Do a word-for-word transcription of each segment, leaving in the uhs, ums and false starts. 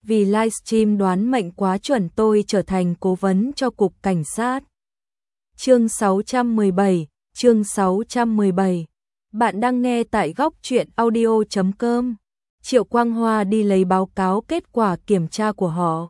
vì livestream đoán mệnh quá chuẩn tôi trở thành cố vấn cho cục cảnh sát. Chương sáu trăm mười bảy, chương sáu trăm mười bảy. Bạn đang nghe tại góc truyện audio chấm com. Triệu Quang Hoa đi lấy báo cáo kết quả kiểm tra của họ.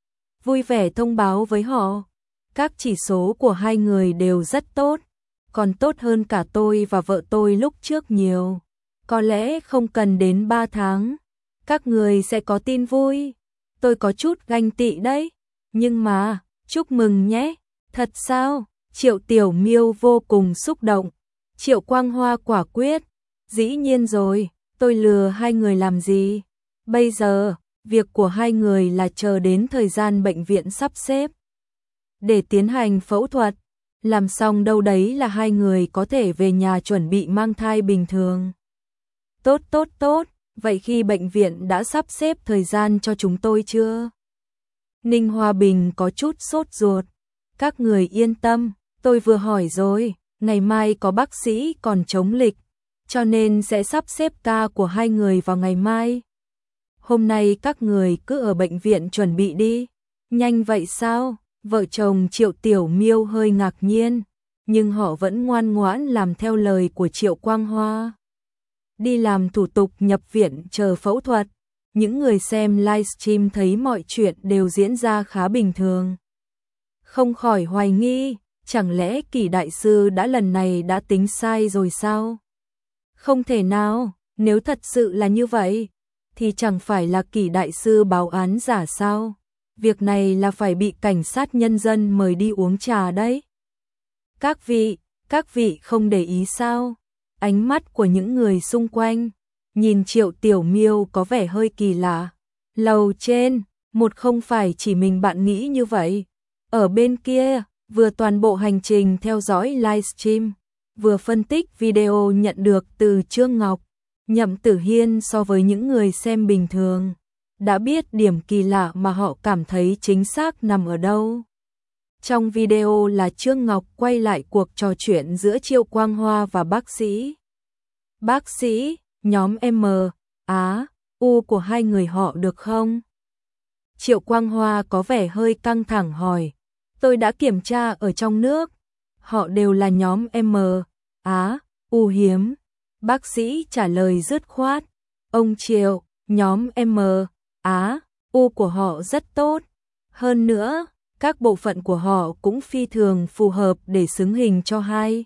Vui vẻ thông báo với họ, các chỉ số của hai người đều rất tốt, còn tốt hơn cả tôi và vợ tôi lúc trước nhiều. Có lẽ không cần đến ba tháng, các người sẽ có tin vui. Tôi có chút ganh tị đấy, nhưng mà, chúc mừng nhé. Thật sao? Triệu Tiểu Miêu vô cùng xúc động. Triệu Quang Hoa quả quyết, dĩ nhiên rồi, tôi lừa hai người làm gì? Bây giờ, việc của hai người là chờ đến thời gian bệnh viện sắp xếp để tiến hành phẫu thuật, làm xong đâu đấy là hai người có thể về nhà chuẩn bị mang thai bình thường. Tốt tốt tốt, vậy khi bệnh viện đã sắp xếp thời gian cho chúng tôi chưa? Ninh Hoa Bình có chút sốt ruột. Các người yên tâm, tôi vừa hỏi rồi, ngày mai có bác sĩ còn chống lịch, cho nên sẽ sắp xếp ca của hai người vào ngày mai. Hôm nay các người cứ ở bệnh viện chuẩn bị đi. Nhanh vậy sao? Vợ chồng Triệu Tiểu Miêu hơi ngạc nhiên, nhưng họ vẫn ngoan ngoãn làm theo lời của Triệu Quang Hoa. Đi làm thủ tục nhập viện chờ phẫu thuật. Những người xem livestream thấy mọi chuyện đều diễn ra khá bình thường. Không khỏi hoài nghi, chẳng lẽ Kỷ đại sư đã lần này đã tính sai rồi sao? Không thể nào, nếu thật sự là như vậy, thì chẳng phải là Kỷ đại sư báo án giả sao? Việc này là phải bị cảnh sát nhân dân mời đi uống trà đấy. Các vị, các vị không để ý sao? Ánh mắt của những người xung quanh nhìn Triệu Tiểu Miêu có vẻ hơi kỳ lạ. Lầu trên, một không phải chỉ mình bạn nghĩ như vậy. Ở bên kia, vừa toàn bộ hành trình theo dõi livestream, vừa phân tích video nhận được từ Trương Ngọc, Nhậm Tử Hiên so với những người xem bình thường. Đã biết điểm kỳ lạ mà họ cảm thấy chính xác nằm ở đâu. Trong video là Trương Ngọc quay lại cuộc trò chuyện giữa Triệu Quang Hoa và bác sĩ. Bác sĩ, nhóm M, Á, U của hai người họ được không? Triệu Quang Hoa có vẻ hơi căng thẳng hỏi. Tôi đã kiểm tra ở trong nước, họ đều là nhóm M, Á, U hiếm. Bác sĩ trả lời dứt khoát. Ông Triệu, nhóm M, Á, U của họ rất tốt. Hơn nữa, các bộ phận của họ cũng phi thường phù hợp để xứng hình cho hai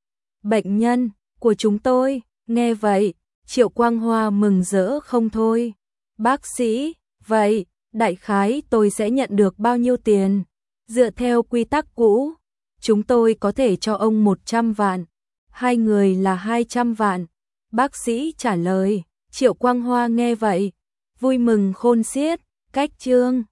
bệnh nhân của chúng tôi. Nghe vậy, Triệu Quang Hoa mừng rỡ không thôi. Bác sĩ, vậy, đại khái tôi sẽ nhận được bao nhiêu tiền? Dựa theo quy tắc cũ, chúng tôi có thể cho ông một trăm vạn, hai người là hai trăm vạn. Bác sĩ trả lời. Triệu Quang Hoa nghe vậy, vui mừng khôn xiết. Cách Trương